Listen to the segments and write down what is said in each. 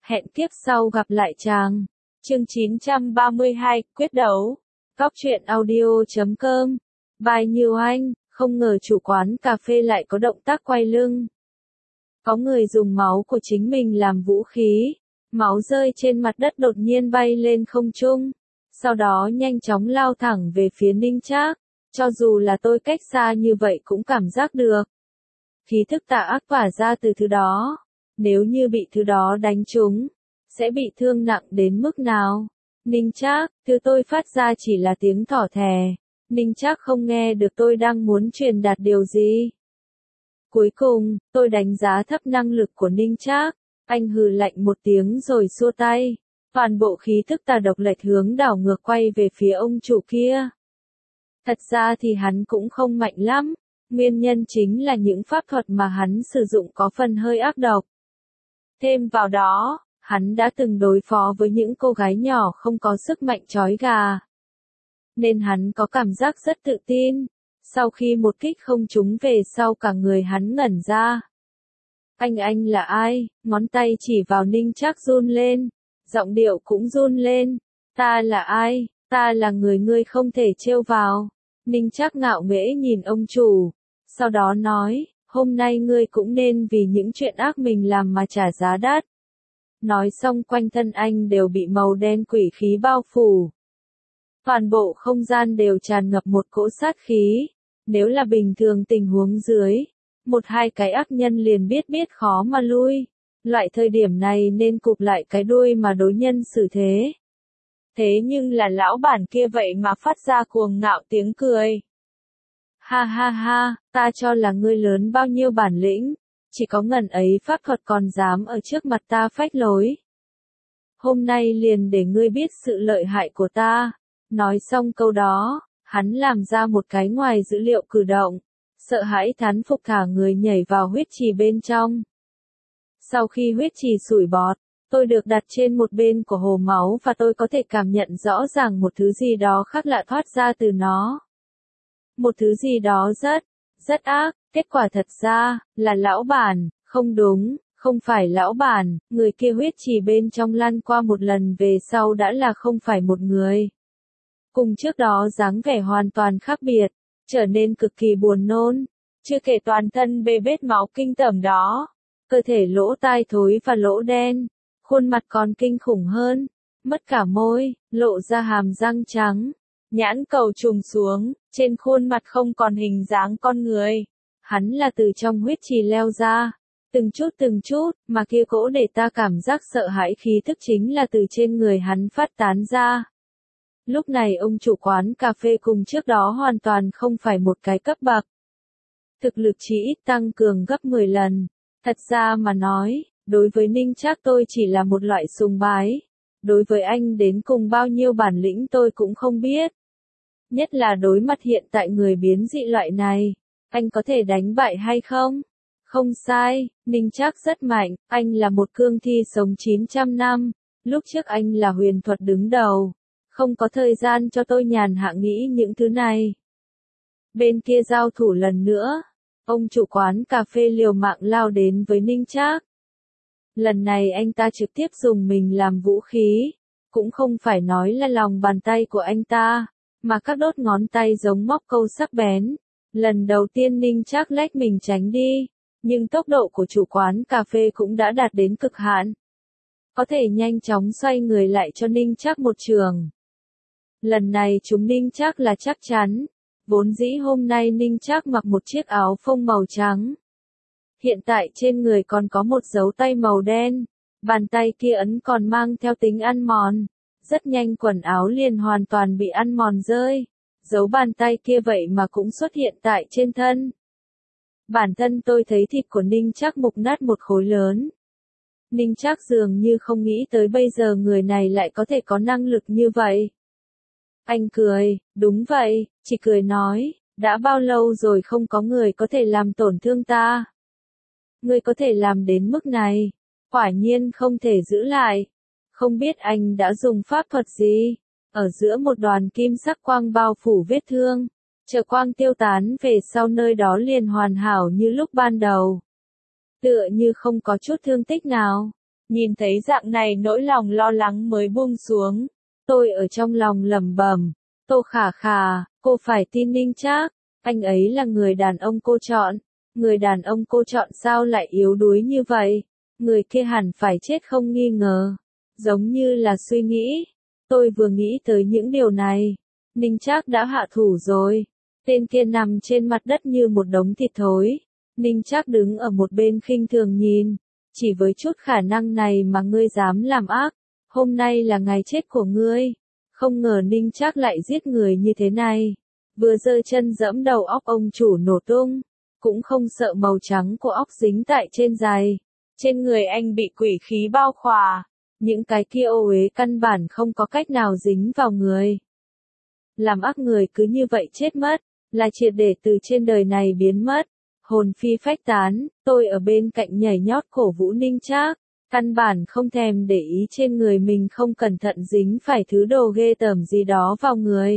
Hẹn kiếp sau gặp lại chàng. Chương 932, quyết đấu. Góc truyện audio.com. Bài nhiều anh, không ngờ chủ quán cà phê lại có động tác quay lưng. Có người dùng máu của chính mình làm vũ khí. Máu rơi trên mặt đất đột nhiên bay lên không trung. Sau đó nhanh chóng lao thẳng về phía Ninh Trác. Cho dù là tôi cách xa như vậy cũng cảm giác được. Khí thức tà ác tỏa ra từ thứ đó. Nếu như bị thứ đó đánh trúng, sẽ bị thương nặng đến mức nào? Ninh Trác, thứ tôi phát ra chỉ là tiếng thỏ thẻ. Ninh Trác không nghe được tôi đang muốn truyền đạt điều gì. Cuối cùng, tôi đánh giá thấp năng lực của Ninh Trác. Anh hừ lạnh một tiếng rồi xua tay. Toàn bộ khí thức tà độc lệch hướng đảo ngược quay về phía ông chủ kia. Thật ra thì hắn cũng không mạnh lắm. Nguyên nhân chính là những pháp thuật mà hắn sử dụng có phần hơi ác độc. Thêm vào đó, hắn đã từng đối phó với những cô gái nhỏ không có sức mạnh chói gà. Nên hắn có cảm giác rất tự tin. Sau khi một kích không trúng về sau cả người hắn ngẩn ra. Anh là ai? Ngón tay chỉ vào Ninh Trác run lên. Giọng điệu cũng run lên. Ta là ai? Ta là người ngươi không thể trêu vào. Ninh Trác ngạo nghễ nhìn ông chủ. Sau đó nói, hôm nay ngươi cũng nên vì những chuyện ác mình làm mà trả giá đắt. Nói xong quanh thân anh đều bị màu đen quỷ khí bao phủ. Toàn bộ không gian đều tràn ngập một cỗ sát khí. Nếu là bình thường tình huống dưới, một hai cái ác nhân liền biết khó mà lui. Loại thời điểm này nên cụp lại cái đuôi mà đối nhân xử thế. Thế nhưng là lão bản kia vậy mà phát ra cuồng ngạo tiếng cười. Ha ha ha, ta cho là ngươi lớn bao nhiêu bản lĩnh, chỉ có ngần ấy pháp thuật còn dám ở trước mặt ta phách lối. Hôm nay liền để ngươi biết sự lợi hại của ta. Nói xong câu đó, hắn làm ra một cái ngoài dữ liệu cử động, sợ hãi thán phục thả người nhảy vào huyết trì bên trong. Sau khi huyết trì sủi bọt, tôi được đặt trên một bên của hồ máu và tôi có thể cảm nhận rõ ràng một thứ gì đó khác lạ thoát ra từ nó. Một thứ gì đó rất ác, kết quả thật ra, là lão bản, không đúng, không phải lão bản, người kia huyết trì bên trong lăn qua một lần về sau đã là không phải một người. Cùng trước đó dáng vẻ hoàn toàn khác biệt, trở nên cực kỳ buồn nôn, chưa kể toàn thân bê bết máu kinh tởm đó, cơ thể lỗ tai thối và lỗ đen, khuôn mặt còn kinh khủng hơn, mất cả môi, lộ ra hàm răng trắng. Nhãn cầu trùng xuống, trên khuôn mặt không còn hình dáng con người. Hắn là từ trong huyết trì leo ra. Từng chút, mà kia cỗ để ta cảm giác sợ hãi khí thức chính là từ trên người hắn phát tán ra. Lúc này ông chủ quán cà phê cùng trước đó hoàn toàn không phải một cái cấp bậc. Thực lực chỉ ít tăng cường gấp 10 lần. Thật ra mà nói, đối với Ninh Trác tôi chỉ là một loại sùng bái. Đối với anh đến cùng bao nhiêu bản lĩnh tôi cũng không biết. Nhất là đối mặt hiện tại người biến dị loại này, anh có thể đánh bại hay không? Không sai, Ninh Trác rất mạnh, anh là một cương thi sống 900 năm, lúc trước anh là huyền thuật đứng đầu, không có thời gian cho tôi nhàn hạ nghĩ những thứ này. Bên kia giao thủ lần nữa, ông chủ quán cà phê liều mạng lao đến với Ninh Trác. Lần này anh ta trực tiếp dùng mình làm vũ khí, cũng không phải nói là lòng bàn tay của anh ta, mà các đốt ngón tay giống móc câu sắc bén. Lần đầu tiên Ninh Trác lách mình tránh đi, nhưng tốc độ của chủ quán cà phê cũng đã đạt đến cực hạn. Có thể nhanh chóng xoay người lại cho Ninh Trác một trường. Lần này chúng Ninh Trác là chắc chắn. Vốn dĩ hôm nay Ninh Trác mặc một chiếc áo phông màu trắng. Hiện tại trên người còn có một dấu tay màu đen. Bàn tay kia ấn còn mang theo tính ăn mòn. Rất nhanh quần áo liền hoàn toàn bị ăn mòn rơi. Dấu bàn tay kia vậy mà cũng xuất hiện tại trên thân. Bản thân tôi thấy thịt của Ninh Trác mục nát một khối lớn. Ninh Trác dường như không nghĩ tới bây giờ người này lại có thể có năng lực như vậy. Anh cười, đúng vậy, chỉ cười nói, đã bao lâu rồi không có người có thể làm tổn thương ta. Người có thể làm đến mức này, quả nhiên không thể giữ lại. Không biết anh đã dùng pháp thuật gì, ở giữa một đoàn kim sắc quang bao phủ vết thương, chờ quang tiêu tán về sau nơi đó liền hoàn hảo như lúc ban đầu. Tựa như không có chút thương tích nào. Nhìn thấy dạng này nỗi lòng lo lắng mới buông xuống. Tôi ở trong lòng lẩm bẩm, Tô Khả Khả, cô phải tin Ninh Trác, anh ấy là người đàn ông cô chọn. Người đàn ông cô chọn sao lại yếu đuối như vậy? Người kia hẳn phải chết không nghi ngờ. Giống như là suy nghĩ. Tôi vừa nghĩ tới những điều này. Ninh Trác đã hạ thủ rồi. Tên kia nằm trên mặt đất như một đống thịt thối. Ninh Trác đứng ở một bên khinh thường nhìn. Chỉ với chút khả năng này mà ngươi dám làm ác. Hôm nay là ngày chết của ngươi. Không ngờ Ninh Trác lại giết người như thế này. Vừa giơ chân giẫm đầu óc ông chủ nổ tung. Cũng không sợ màu trắng của óc dính tại trên giày. Trên người anh bị quỷ khí bao khỏa. Những cái kia ô uế căn bản không có cách nào dính vào người. Làm ác người cứ như vậy chết mất, là triệt để từ trên đời này biến mất. Hồn phi phách tán, tôi ở bên cạnh nhảy nhót cổ vũ Ninh Trác, căn bản không thèm để ý trên người mình không cẩn thận dính phải thứ đồ ghê tởm gì đó vào người.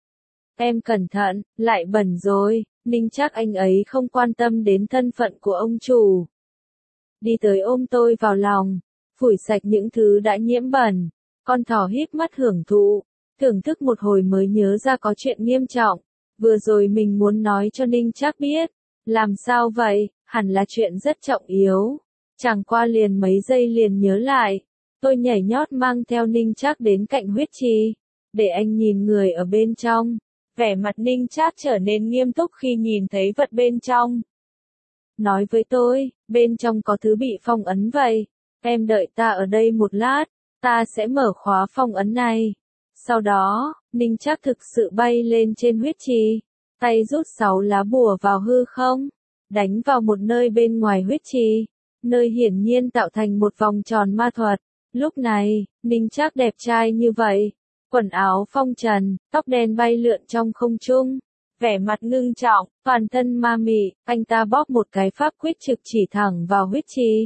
Em cẩn thận, lại bẩn rồi, Ninh Trác anh ấy không quan tâm đến thân phận của ông chủ. Đi tới ôm tôi vào lòng, phủi sạch những thứ đã nhiễm bẩn, con thỏ híp mắt hưởng thụ, thưởng thức một hồi mới nhớ ra có chuyện nghiêm trọng, vừa rồi mình muốn nói cho Ninh Trác biết. Làm sao vậy, hẳn là chuyện rất trọng yếu. Chẳng qua liền mấy giây liền nhớ lại. Tôi nhảy nhót mang theo Ninh Trác đến cạnh huyết trì. Để anh nhìn người ở bên trong. Vẻ mặt Ninh Trác trở nên nghiêm túc khi nhìn thấy vật bên trong. Nói với tôi, bên trong có thứ bị phong ấn vậy. Em đợi ta ở đây một lát, ta sẽ mở khóa phong ấn này. Sau đó, Ninh Trác thực sự bay lên trên huyết trì. Tay rút 6 lá bùa vào hư không, đánh vào một nơi bên ngoài huyết trì, nơi hiển nhiên tạo thành một vòng tròn ma thuật. Lúc này, Ninh Trác đẹp trai như vậy, quần áo phong trần, tóc đen bay lượn trong không trung, vẻ mặt ngưng trọng, toàn thân ma mị, anh ta bóp một cái pháp quyết trực chỉ thẳng vào huyết trì.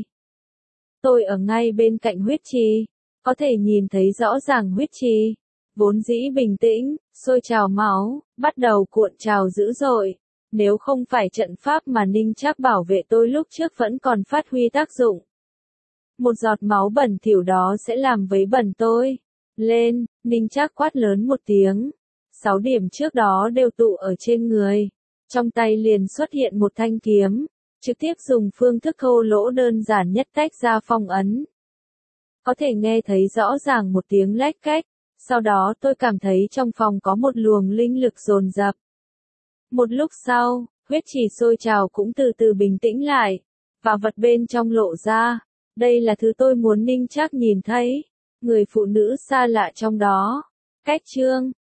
Tôi ở ngay bên cạnh huyết trì, có thể nhìn thấy rõ ràng huyết trì vốn dĩ bình tĩnh, sôi trào máu, bắt đầu cuộn trào dữ dội. Nếu không phải trận pháp mà Ninh Trác bảo vệ tôi lúc trước vẫn còn phát huy tác dụng. Một giọt máu bẩn thỉu đó sẽ làm vấy bẩn tôi. Lên, Ninh Trác quát lớn một tiếng. 6 điểm trước đó đều tụ ở trên người. Trong tay liền xuất hiện một thanh kiếm. Trực tiếp dùng phương thức thô lỗ đơn giản nhất tách ra phong ấn. Có thể nghe thấy rõ ràng một tiếng lách cách. Sau đó tôi cảm thấy trong phòng có một luồng linh lực dồn dập. Một lúc sau, huyết trì sôi trào cũng từ từ bình tĩnh lại, và vật bên trong lộ ra. Đây là thứ tôi muốn Ninh Trác nhìn thấy. Người phụ nữ xa lạ trong đó. Cách chương